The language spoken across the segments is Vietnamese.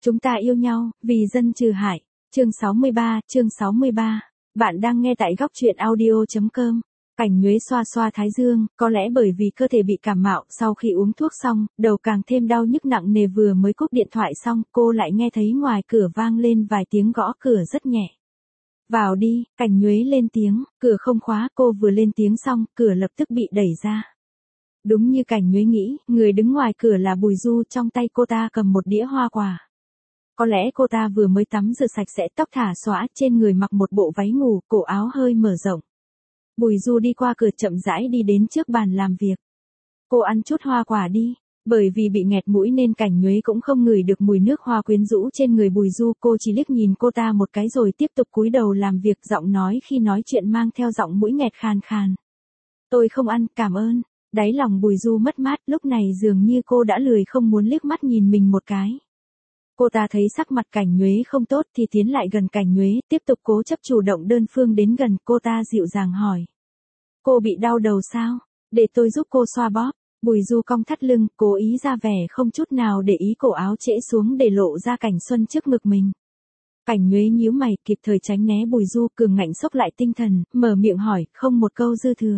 Chúng ta yêu nhau, vì dân trừ hại. Chương 63. Bạn đang nghe tại góc truyện audio.com. Cảnh Nhuế xoa xoa thái dương, có lẽ bởi vì cơ thể bị cảm mạo sau khi uống thuốc xong, đầu càng thêm đau nhức nặng nề. Vừa mới cúp điện thoại xong, cô lại nghe thấy ngoài cửa vang lên vài tiếng gõ cửa rất nhẹ. Vào đi, Cảnh Nhuế lên tiếng, cửa không khóa. Cô vừa lên tiếng xong, cửa lập tức bị đẩy ra. Đúng như Cảnh Nhuế nghĩ, người đứng ngoài cửa là Bùi Du, trong tay cô ta cầm một đĩa hoa quả. Có lẽ cô ta vừa mới tắm rửa sạch sẽ, tóc thả xõa, trên người mặc một bộ váy ngủ, cổ áo hơi mở rộng. Bùi Du đi qua cửa chậm rãi đi đến trước bàn làm việc. Cô ăn chút hoa quả đi. Bởi vì bị nghẹt mũi nên Cảnh Nhuế cũng không ngửi được mùi nước hoa quyến rũ trên người Bùi Du. Cô chỉ liếc nhìn cô ta một cái rồi tiếp tục cúi đầu làm việc, giọng nói khi nói chuyện mang theo giọng mũi nghẹt khàn khàn. Tôi không ăn, cảm ơn. Đáy lòng Bùi Du mất mát, lúc này dường như cô đã lười không muốn liếc mắt nhìn mình một cái. Cô ta thấy sắc mặt Cảnh Nhuế không tốt thì tiến lại gần Cảnh Nhuế, tiếp tục cố chấp chủ động đơn phương đến gần. Cô ta dịu dàng hỏi. Cô bị đau đầu sao? Để tôi giúp cô xoa bóp. Bùi Du cong thắt lưng, cố ý ra vẻ không chút nào để ý, cổ áo trễ xuống để lộ ra cảnh xuân trước ngực mình. Cảnh Nhuế nhíu mày, kịp thời tránh né Bùi Du, cường ngạnh xốc lại tinh thần, mở miệng hỏi, không một câu dư thừa.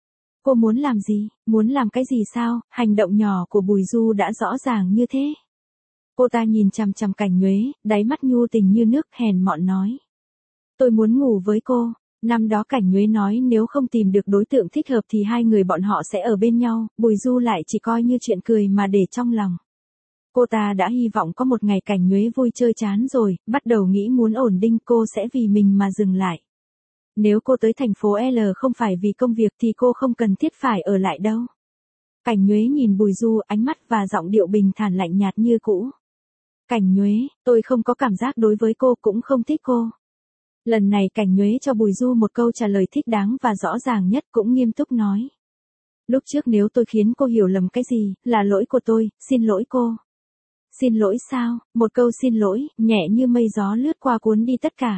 Cô muốn làm gì? Muốn làm cái gì sao? Hành động nhỏ của Bùi Du đã rõ ràng như thế. Cô ta nhìn chằm chằm Cảnh Nhuế, đáy mắt nhu tình như nước, hèn mọn nói. Tôi muốn ngủ với cô. Năm đó Cảnh Nhuế nói nếu không tìm được đối tượng thích hợp thì hai người bọn họ sẽ ở bên nhau, Bùi Du lại chỉ coi như chuyện cười mà để trong lòng. Cô ta đã hy vọng có một ngày Cảnh Nhuế vui chơi chán rồi, bắt đầu nghĩ muốn ổn định, cô sẽ vì mình mà dừng lại. Nếu cô tới thành phố L không phải vì công việc thì cô không cần thiết phải ở lại đâu. Cảnh Nhuế nhìn Bùi Du, ánh mắt và giọng điệu bình thản lạnh nhạt như cũ. Cảnh Nhuế, tôi không có cảm giác đối với cô, cũng không thích cô. Lần này Cảnh Nhuế cho Bùi Du một câu trả lời thích đáng và rõ ràng nhất, cũng nghiêm túc nói. Lúc trước nếu tôi khiến cô hiểu lầm cái gì, là lỗi của tôi, xin lỗi cô. Xin lỗi sao? Một câu xin lỗi, nhẹ như mây gió lướt qua cuốn đi tất cả.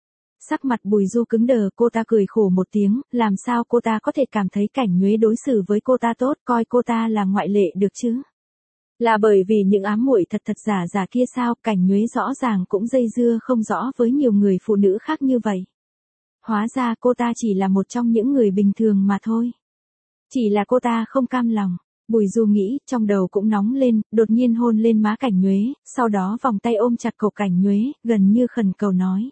Sắc mặt Bùi Du cứng đờ, cô ta cười khổ một tiếng, làm sao cô ta có thể cảm thấy Cảnh Nhuế đối xử với cô ta tốt, coi cô ta là ngoại lệ được chứ? Là bởi vì những ám muội thật giả kia sao? Cảnh Nhuế rõ ràng cũng dây dưa không rõ với nhiều người phụ nữ khác như vậy. Hóa ra cô ta chỉ là một trong những người bình thường mà thôi. Chỉ là cô ta không cam lòng. Bùi Du nghĩ, trong đầu cũng nóng lên, đột nhiên hôn lên má Cảnh Nhuế, sau đó vòng tay ôm chặt cổ Cảnh Nhuế, gần như khẩn cầu nói.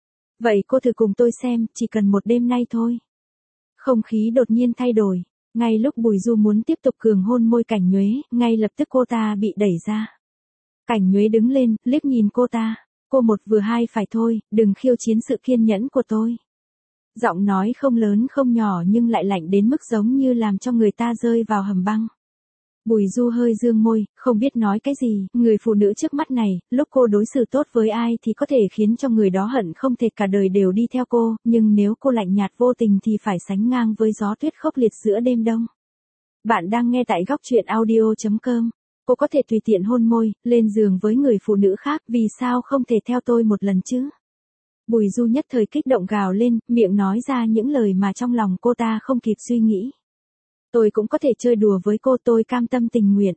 Vậy cô thử cùng tôi xem, chỉ cần một đêm nay thôi. Không khí đột nhiên thay đổi. Ngay lúc Bùi Du muốn tiếp tục cường hôn môi Cảnh Nhuế, ngay lập tức cô ta bị đẩy ra. Cảnh Nhuế đứng lên, liếc nhìn cô ta. Cô một vừa hai phải thôi, đừng khiêu chiến sự kiên nhẫn của tôi. Giọng nói không lớn không nhỏ nhưng lại lạnh đến mức giống như làm cho người ta rơi vào hầm băng. Bùi Du hơi dương môi, không biết nói cái gì, người phụ nữ trước mắt này, lúc cô đối xử tốt với ai thì có thể khiến cho người đó hận không thể cả đời đều đi theo cô, nhưng nếu cô lạnh nhạt vô tình thì phải sánh ngang với gió tuyết khốc liệt giữa đêm đông. Bạn đang nghe tại góc truyện audio.com. Cô có thể tùy tiện hôn môi, lên giường với người phụ nữ khác, vì sao không thể theo tôi một lần chứ? Bùi Du nhất thời kích động gào lên, miệng nói ra những lời mà trong lòng cô ta không kịp suy nghĩ. Tôi cũng có thể chơi đùa với cô, tôi cam tâm tình nguyện.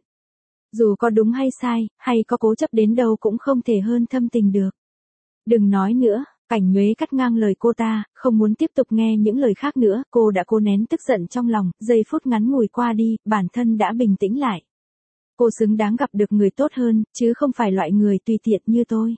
Dù có đúng hay sai, hay có cố chấp đến đâu cũng không thể hơn thâm tình được. Đừng nói nữa, Cảnh Nhuế cắt ngang lời cô ta, không muốn tiếp tục nghe những lời khác nữa, cô đã cố nén tức giận trong lòng, giây phút ngắn ngủi qua đi, bản thân đã bình tĩnh lại. Cô xứng đáng gặp được người tốt hơn, chứ không phải loại người tùy tiện như tôi.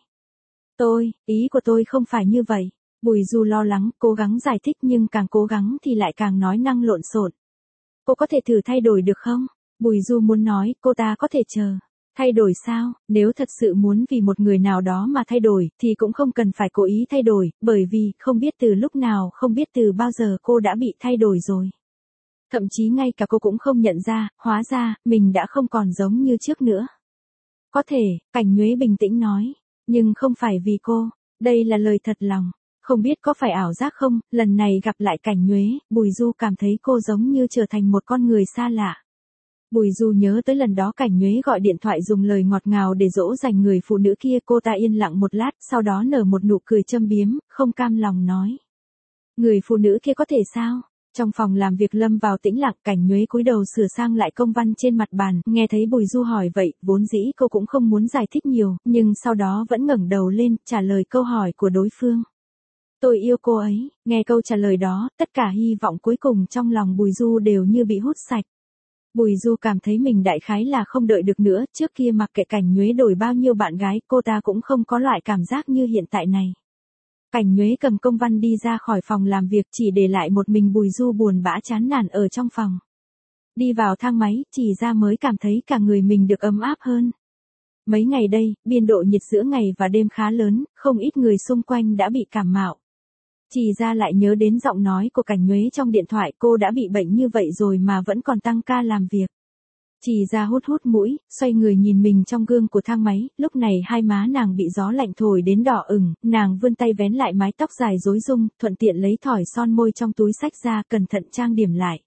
Ý của tôi không phải như vậy. Bùi Du lo lắng, cố gắng giải thích nhưng càng cố gắng thì lại càng nói năng lộn xộn. Cô có thể thử thay đổi được không? Bùi Du muốn nói, cô ta có thể chờ. Thay đổi sao? Nếu thật sự muốn vì một người nào đó mà thay đổi, thì cũng không cần phải cố ý thay đổi, bởi vì, không biết từ lúc nào, không biết từ bao giờ cô đã bị thay đổi rồi. Thậm chí ngay cả cô cũng không nhận ra, hóa ra, mình đã không còn giống như trước nữa. Có thể, Cảnh Nhuế bình tĩnh nói, nhưng không phải vì cô, đây là lời thật lòng. Không biết có phải ảo giác không, lần này gặp lại Cảnh Nhuế, Bùi Du cảm thấy cô giống như trở thành một con người xa lạ. Bùi Du nhớ tới lần đó Cảnh Nhuế gọi điện thoại dùng lời ngọt ngào để dỗ dành người phụ nữ kia, cô ta yên lặng một lát, sau đó nở một nụ cười châm biếm, không cam lòng nói. Người phụ nữ kia có thể sao? Trong phòng làm việc lâm vào tĩnh lặng, Cảnh Nhuế cúi đầu sửa sang lại công văn trên mặt bàn, nghe thấy Bùi Du hỏi vậy, vốn dĩ cô cũng không muốn giải thích nhiều, nhưng sau đó vẫn ngẩng đầu lên, trả lời câu hỏi của đối phương. Tôi yêu cô ấy, nghe câu trả lời đó, tất cả hy vọng cuối cùng trong lòng Bùi Du đều như bị hút sạch. Bùi Du cảm thấy mình đại khái là không đợi được nữa, trước kia mặc kệ Cảnh Nhuế đổi bao nhiêu bạn gái, cô ta cũng không có loại cảm giác như hiện tại này. Cảnh Nhuế cầm công văn đi ra khỏi phòng làm việc, chỉ để lại một mình Bùi Du buồn bã chán nản ở trong phòng. Đi vào thang máy, Chỉ Gia mới cảm thấy cả người mình được ấm áp hơn. Mấy ngày đây, biên độ nhiệt giữa ngày và đêm khá lớn, không ít người xung quanh đã bị cảm mạo. Chỉ Gia lại nhớ đến giọng nói của Cảnh Nhuế trong điện thoại, cô đã bị bệnh như vậy rồi mà vẫn còn tăng ca làm việc. Chỉ Gia hút hút mũi, xoay người nhìn mình trong gương của thang máy, lúc này hai má nàng bị gió lạnh thổi đến đỏ ửng, nàng vươn tay vén lại mái tóc dài rối rung, thuận tiện lấy thỏi son môi trong túi xách ra, cẩn thận trang điểm lại.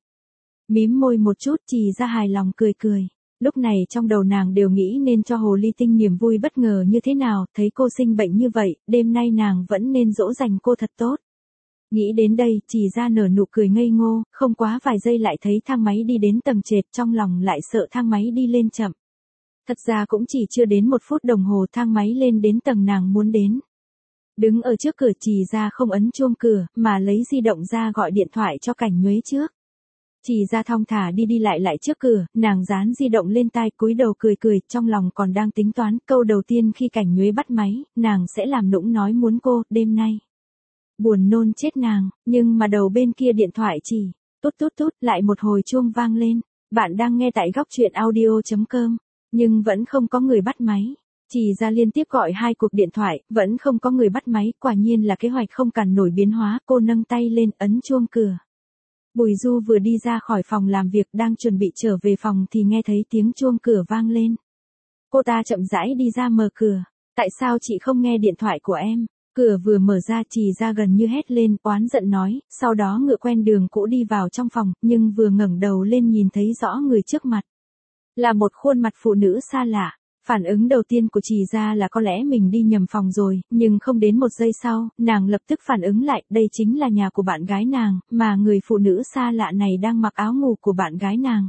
Mím môi một chút, Chỉ Gia hài lòng cười cười. Lúc này trong đầu nàng đều nghĩ nên cho Hồ Ly Tinh niềm vui bất ngờ như thế nào, thấy cô sinh bệnh như vậy, đêm nay nàng vẫn nên dỗ dành cô thật tốt. Nghĩ đến đây, Chỉ Gia nở nụ cười ngây ngô, không quá vài giây lại thấy thang máy đi đến tầng trệt, trong lòng lại sợ thang máy đi lên chậm. Thật ra cũng chỉ chưa đến 1 phút đồng hồ thang máy lên đến tầng nàng muốn đến. Đứng ở trước cửa, Chỉ Gia không ấn chuông cửa, mà lấy di động ra gọi điện thoại cho Cảnh Nhuế trước. Chỉ Gia thong thả đi lại trước cửa, nàng dán di động lên tai, cúi đầu cười cười, trong lòng còn đang tính toán, câu đầu tiên khi Cảnh Nhuế bắt máy, nàng sẽ làm nũng nói muốn cô, đêm nay. Buồn nôn chết nàng, nhưng mà đầu bên kia điện thoại chỉ, tút, lại một hồi chuông vang lên. Bạn đang nghe tại góc truyện audio.com, nhưng vẫn không có người bắt máy. Chỉ Gia liên tiếp gọi 2 cuộc điện thoại, vẫn không có người bắt máy, quả nhiên là kế hoạch không cản nổi biến hóa, cô nâng tay lên, ấn chuông cửa. Bùi Du vừa đi ra khỏi phòng làm việc đang chuẩn bị trở về phòng thì nghe thấy tiếng chuông cửa vang lên. Cô ta chậm rãi đi ra mở cửa. Tại sao chị không nghe điện thoại của em? Cửa vừa mở ra, Chỉ Gia gần như hét lên, oán giận nói, sau đó ngựa quen đường cũ đi vào trong phòng, nhưng vừa ngẩng đầu lên nhìn thấy rõ người trước mặt. Là một khuôn mặt phụ nữ xa lạ. Phản ứng đầu tiên của Chỉ Gia là có lẽ mình đi nhầm phòng rồi, nhưng không đến 1 giây sau, nàng lập tức phản ứng lại, đây chính là nhà của bạn gái nàng, mà người phụ nữ xa lạ này đang mặc áo ngủ của bạn gái nàng.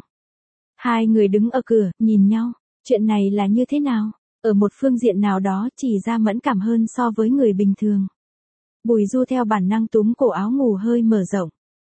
Hai người đứng ở cửa, nhìn nhau, chuyện này là như thế nào? Ở một phương diện nào đó, Chỉ Gia mẫn cảm hơn so với người bình thường. Bùi Du theo bản năng túm cổ áo ngủ hơi mở rộng.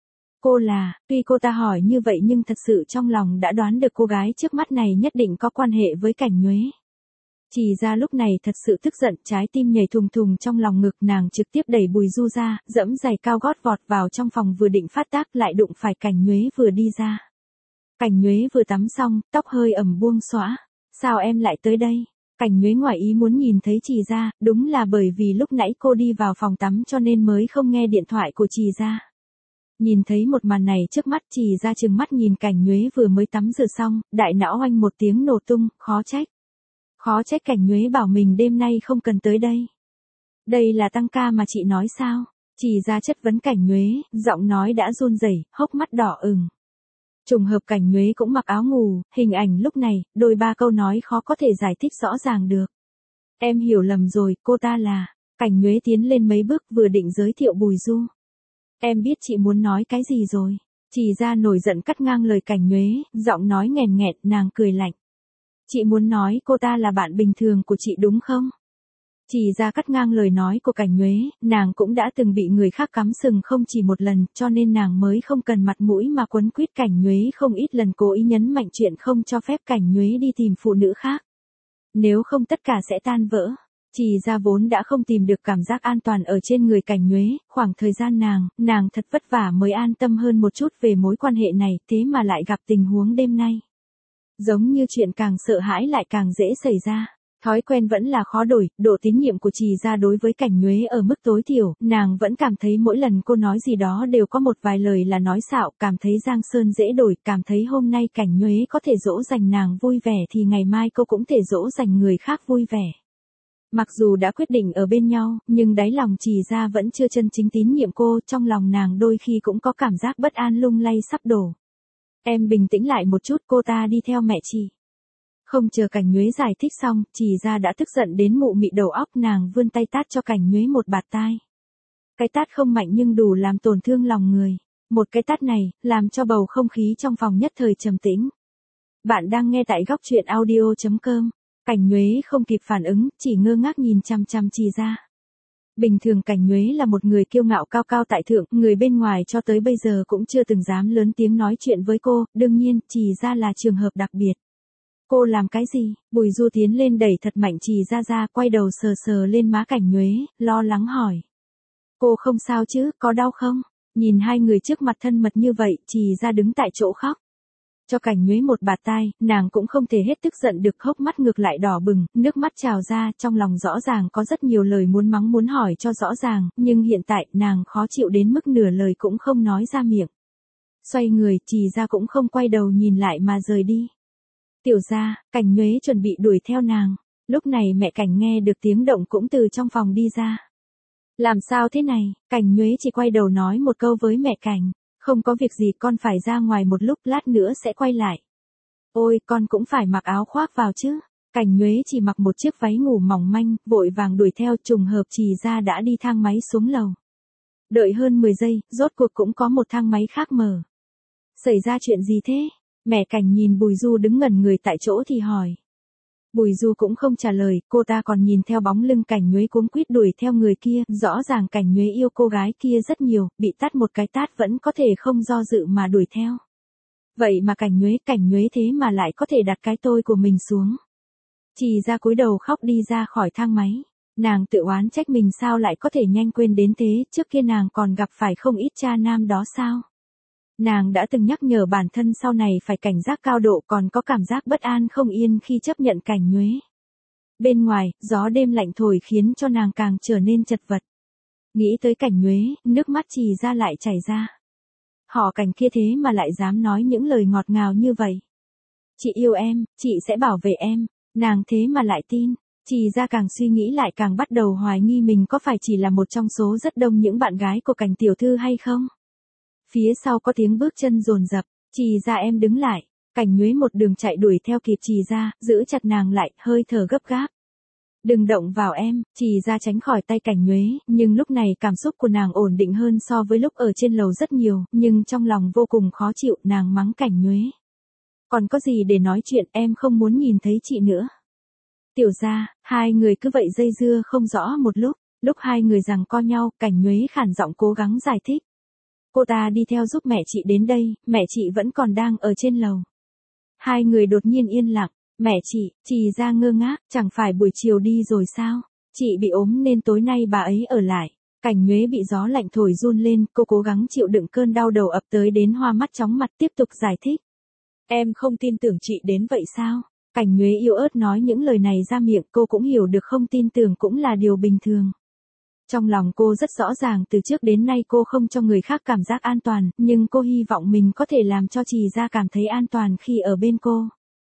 Cô là, tuy cô ta hỏi như vậy nhưng thật sự trong lòng đã đoán được cô gái trước mắt này nhất định có quan hệ với Cảnh Nhuế. Chỉ Gia lúc này thật sự tức giận, trái tim nhảy thùng thùng trong lòng ngực, nàng trực tiếp đẩy Bùi Du ra, dẫm giày cao gót vọt vào trong phòng, vừa định phát tác lại đụng phải Cảnh Nhuế vừa đi ra. Cảnh Nhuế vừa tắm xong, tóc hơi ẩm buông xõa. Sao em lại tới đây? Cảnh Nhuế ngoài ý muốn nhìn thấy Chỉ Gia, đúng là bởi vì lúc nãy cô đi vào phòng tắm cho nên mới không nghe điện thoại của Chỉ Gia. Nhìn thấy một màn này trước mắt, Chỉ Gia trừng mắt nhìn Cảnh Nhuế vừa mới tắm rửa xong, đại não oanh một tiếng nổ tung, khó trách. Khó trách Cảnh Nhuế bảo mình đêm nay không cần tới đây. Đây là tăng ca mà chị nói sao? Chỉ Gia chất vấn Cảnh Nhuế, giọng nói đã run rẩy, hốc mắt đỏ ửng. Trùng hợp Cảnh Nhuế cũng mặc áo ngủ, hình ảnh lúc này, đôi ba câu nói khó có thể giải thích rõ ràng được. Em hiểu lầm rồi, cô ta là. Cảnh Nhuế tiến lên mấy bước vừa định giới thiệu Bùi Du. Em biết chị muốn nói cái gì rồi. Chỉ Gia nổi giận cắt ngang lời Cảnh Nhuế, giọng nói nghèn nghẹt, nàng cười lạnh. Chị muốn nói cô ta là bạn bình thường của chị đúng không? Chỉ Gia cắt ngang lời nói của Cảnh Nhuế, nàng cũng đã từng bị người khác cắm sừng không chỉ một lần, cho nên nàng mới không cần mặt mũi mà quấn quýt Cảnh Nhuế, không ít lần cố ý nhấn mạnh chuyện không cho phép Cảnh Nhuế đi tìm phụ nữ khác. Nếu không tất cả sẽ tan vỡ. Chỉ Gia vốn đã không tìm được cảm giác an toàn ở trên người Cảnh Nhuế, khoảng thời gian nàng thật vất vả mới an tâm hơn một chút về mối quan hệ này, thế mà lại gặp tình huống đêm nay. Giống như chuyện càng sợ hãi lại càng dễ xảy ra. Thói quen vẫn là khó đổi, độ tín nhiệm của Chỉ Gia đối với Cảnh Nhuế ở mức tối thiểu, nàng vẫn cảm thấy mỗi lần cô nói gì đó đều có một vài lời là nói xạo, cảm thấy giang sơn dễ đổi, cảm thấy hôm nay Cảnh Nhuế có thể dỗ dành nàng vui vẻ thì ngày mai cô cũng thể dỗ dành người khác vui vẻ. Mặc dù đã quyết định ở bên nhau, nhưng đáy lòng Chỉ Gia vẫn chưa chân chính tín nhiệm cô, trong lòng nàng đôi khi cũng có cảm giác bất an lung lay sắp đổ. Em bình tĩnh lại một chút, cô ta đi theo mẹ chị. Không chờ Cảnh Nhuế giải thích xong, Chỉ Gia đã tức giận đến mụ mị đầu óc, nàng vươn tay tát cho Cảnh Nhuế một bạt tai. Cái tát không mạnh nhưng đủ làm tổn thương lòng người. Một cái tát này, làm cho bầu không khí trong phòng nhất thời trầm tĩnh. Bạn đang nghe tại góc truyện audio.com. Cảnh Nhuế không kịp phản ứng, chỉ ngơ ngác nhìn chằm chằm Trì Gia. Bình thường Cảnh Nhuế là một người kiêu ngạo cao cao tại thượng, người bên ngoài cho tới bây giờ cũng chưa từng dám lớn tiếng nói chuyện với cô, đương nhiên, Trì Gia là trường hợp đặc biệt. Cô làm cái gì? Bùi Du tiến lên đẩy thật mạnh Trì Gia ra, quay đầu sờ sờ lên má Cảnh Nhuế, lo lắng hỏi. Cô không sao chứ, có đau không? Nhìn hai người trước mặt thân mật như vậy, Trì Gia đứng tại chỗ khóc. Cho Cảnh Nhuế một bạt tai, nàng cũng không thể hết tức giận được, hốc mắt ngược lại đỏ bừng, nước mắt trào ra, trong lòng rõ ràng có rất nhiều lời muốn mắng muốn hỏi cho rõ ràng, nhưng hiện tại nàng khó chịu đến mức nửa lời cũng không nói ra miệng. Xoay người, Trì Gia cũng không quay đầu nhìn lại mà rời đi. Tiểu gia, Cảnh Nhuế chuẩn bị đuổi theo nàng. Lúc này mẹ Cảnh nghe được tiếng động cũng từ trong phòng đi ra. Làm sao thế này? Cảnh Nhuế chỉ quay đầu nói một câu với mẹ Cảnh. Không có việc gì, con phải ra ngoài một lúc, lát nữa sẽ quay lại. Ôi, con cũng phải mặc áo khoác vào chứ. Cảnh Nhuế chỉ mặc một chiếc váy ngủ mỏng manh, vội vàng đuổi theo, trùng hợp Trì Gia đã đi thang máy xuống lầu. Đợi hơn 10 giây, rốt cuộc cũng có một thang máy khác mở. Xảy ra chuyện gì thế? Mẹ Cảnh nhìn Bùi Du đứng ngẩn người tại chỗ thì hỏi. Bùi Du cũng không trả lời, cô ta còn nhìn theo bóng lưng Cảnh Nhuế cuống quýt đuổi theo người kia, rõ ràng Cảnh Nhuế yêu cô gái kia rất nhiều, bị tát một cái tát vẫn có thể không do dự mà đuổi theo. Vậy mà Cảnh Nhuế thế mà lại có thể đặt cái tôi của mình xuống. Trì Gia cúi đầu khóc đi ra khỏi thang máy. Nàng tự oán trách mình sao lại có thể nhanh quên đến thế, trước kia nàng còn gặp phải không ít cha nam đó sao. Nàng đã từng nhắc nhở bản thân sau này phải cảnh giác cao độ, còn có cảm giác bất an không yên khi chấp nhận Cảnh Nhuế. Bên ngoài, gió đêm lạnh thổi khiến cho nàng càng trở nên chật vật. Nghĩ tới Cảnh Nhuế, nước mắt Trì Gia lại chảy ra. Họ Cảnh kia thế mà lại dám nói những lời ngọt ngào như vậy. Chị yêu em, chị sẽ bảo vệ em, nàng thế mà lại tin. Trì Gia càng suy nghĩ lại càng bắt đầu hoài nghi mình có phải chỉ là một trong số rất đông những bạn gái của Cảnh tiểu thư hay không. Phía sau có tiếng bước chân dồn dập. Trì Gia, em đứng lại. Cảnh Nhuế một đường chạy đuổi theo kịp Trì Gia, giữ chặt nàng lại, hơi thở gấp gáp. Đừng động vào em. Trì Gia tránh khỏi tay Cảnh Nhuế, nhưng lúc này cảm xúc của nàng ổn định hơn so với lúc ở trên lầu rất nhiều, nhưng trong lòng vô cùng khó chịu, nàng mắng Cảnh Nhuế. Còn có gì để nói chuyện, em không muốn nhìn thấy chị nữa. Tiểu gia, hai người cứ vậy dây dưa không rõ một lúc hai người giằng co nhau, Cảnh Nhuế khản giọng cố gắng giải thích. Cô ta đi theo giúp mẹ chị đến đây, mẹ chị vẫn còn đang ở trên lầu. Hai người đột nhiên yên lặng, mẹ chị, Trì Gia ngơ ngác, chẳng phải buổi chiều đi rồi sao? Chị bị ốm nên tối nay bà ấy ở lại. Cảnh Nhuế bị gió lạnh thổi run lên, cô cố gắng chịu đựng cơn đau đầu ập tới đến hoa mắt chóng mặt, tiếp tục giải thích. Em không tin tưởng chị đến vậy sao? Cảnh Nhuế yếu ớt nói những lời này ra miệng, cô cũng hiểu được không tin tưởng cũng là điều bình thường. Trong lòng cô rất rõ ràng từ trước đến nay cô không cho người khác cảm giác an toàn, nhưng cô hy vọng mình có thể làm cho Trì Gia cảm thấy an toàn khi ở bên cô.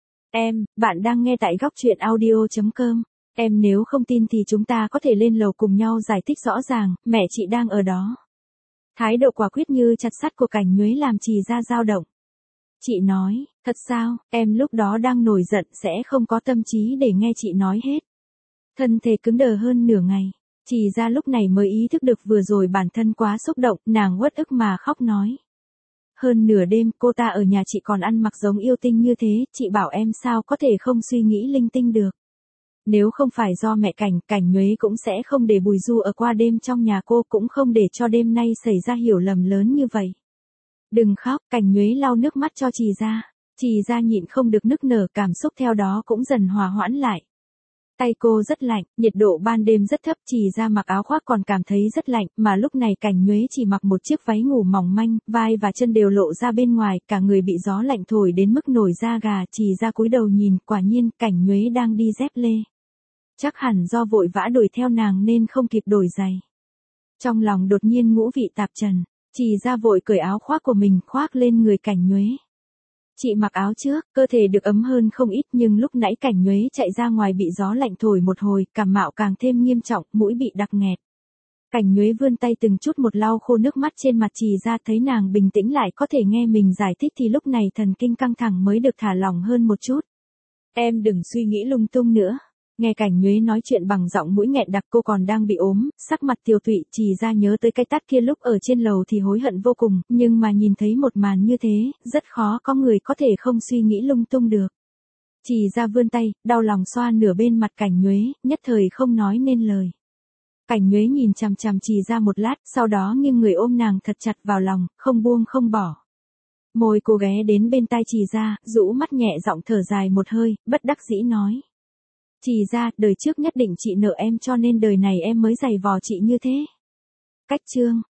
Bạn đang nghe tại góc truyện audio.com. Nếu không tin thì chúng ta có thể lên lầu cùng nhau giải thích rõ ràng, mẹ chị đang ở đó. Thái độ quả quyết như chặt sắt của Cảnh Nhuế làm Trì Gia dao động. Chị nói, thật sao, em lúc đó đang nổi giận sẽ không có tâm trí để nghe chị nói hết. Thân thể cứng đờ hơn nửa ngày. Trì Gia lúc này mới ý thức được vừa rồi bản thân quá xúc động, nàng uất ức mà khóc nói. Hơn nửa đêm, cô ta ở nhà chị còn ăn mặc giống yêu tinh như thế, chị bảo em sao có thể không suy nghĩ linh tinh được. Nếu không phải do mẹ Cảnh Nhuế cũng sẽ không để Bùi Du ở qua đêm trong nhà cô, cũng không để cho đêm nay xảy ra hiểu lầm lớn như vậy. Đừng khóc, Cảnh Nhuế lau nước mắt cho Trì Gia. Trì Gia nhịn không được nức nở, cảm xúc theo đó cũng dần hòa hoãn lại. Tay cô rất lạnh, nhiệt độ ban đêm rất thấp, Trì Gia mặc áo khoác còn cảm thấy rất lạnh, mà lúc này Cảnh Nhuế chỉ mặc một chiếc váy ngủ mỏng manh, vai và chân đều lộ ra bên ngoài, cả người bị gió lạnh thổi đến mức nổi da gà. Trì Gia cúi đầu nhìn, quả nhiên Cảnh Nhuế đang đi dép lê. Chắc hẳn do vội vã đuổi theo nàng nên không kịp đổi giày. Trong lòng đột nhiên ngũ vị tạp trần, Trì Gia vội cởi áo khoác của mình khoác lên người Cảnh Nhuế. Chị mặc áo trước, cơ thể được ấm hơn không ít, nhưng lúc nãy Cảnh Nhuế chạy ra ngoài bị gió lạnh thổi một hồi, cảm mạo càng thêm nghiêm trọng, mũi bị đặc nghẹt. Cảnh Nhuế vươn tay từng chút một lau khô nước mắt trên mặt Trì Gia, thấy nàng bình tĩnh lại có thể nghe mình giải thích thì lúc này thần kinh căng thẳng mới được thả lỏng hơn một chút. Em đừng suy nghĩ lung tung nữa. Nghe Cảnh Nhuế nói chuyện bằng giọng mũi nghẹn đặc, cô còn đang bị ốm, sắc mặt tiều tụy, Trì Gia nhớ tới cái tát kia lúc ở trên lầu thì hối hận vô cùng, nhưng mà nhìn thấy một màn như thế, rất khó có người có thể không suy nghĩ lung tung được. Trì Gia vươn tay, đau lòng xoa nửa bên mặt Cảnh Nhuế, nhất thời không nói nên lời. Cảnh Nhuế nhìn chằm chằm Trì Gia một lát, sau đó nghiêng người ôm nàng thật chặt vào lòng, không buông không bỏ. Môi cô ghé đến bên tai Trì Gia, rũ mắt nhẹ giọng thở dài một hơi, bất đắc dĩ nói. Trì Gia, đời trước nhất định chị nợ em cho nên đời này em mới giày vò chị như thế. Cách chương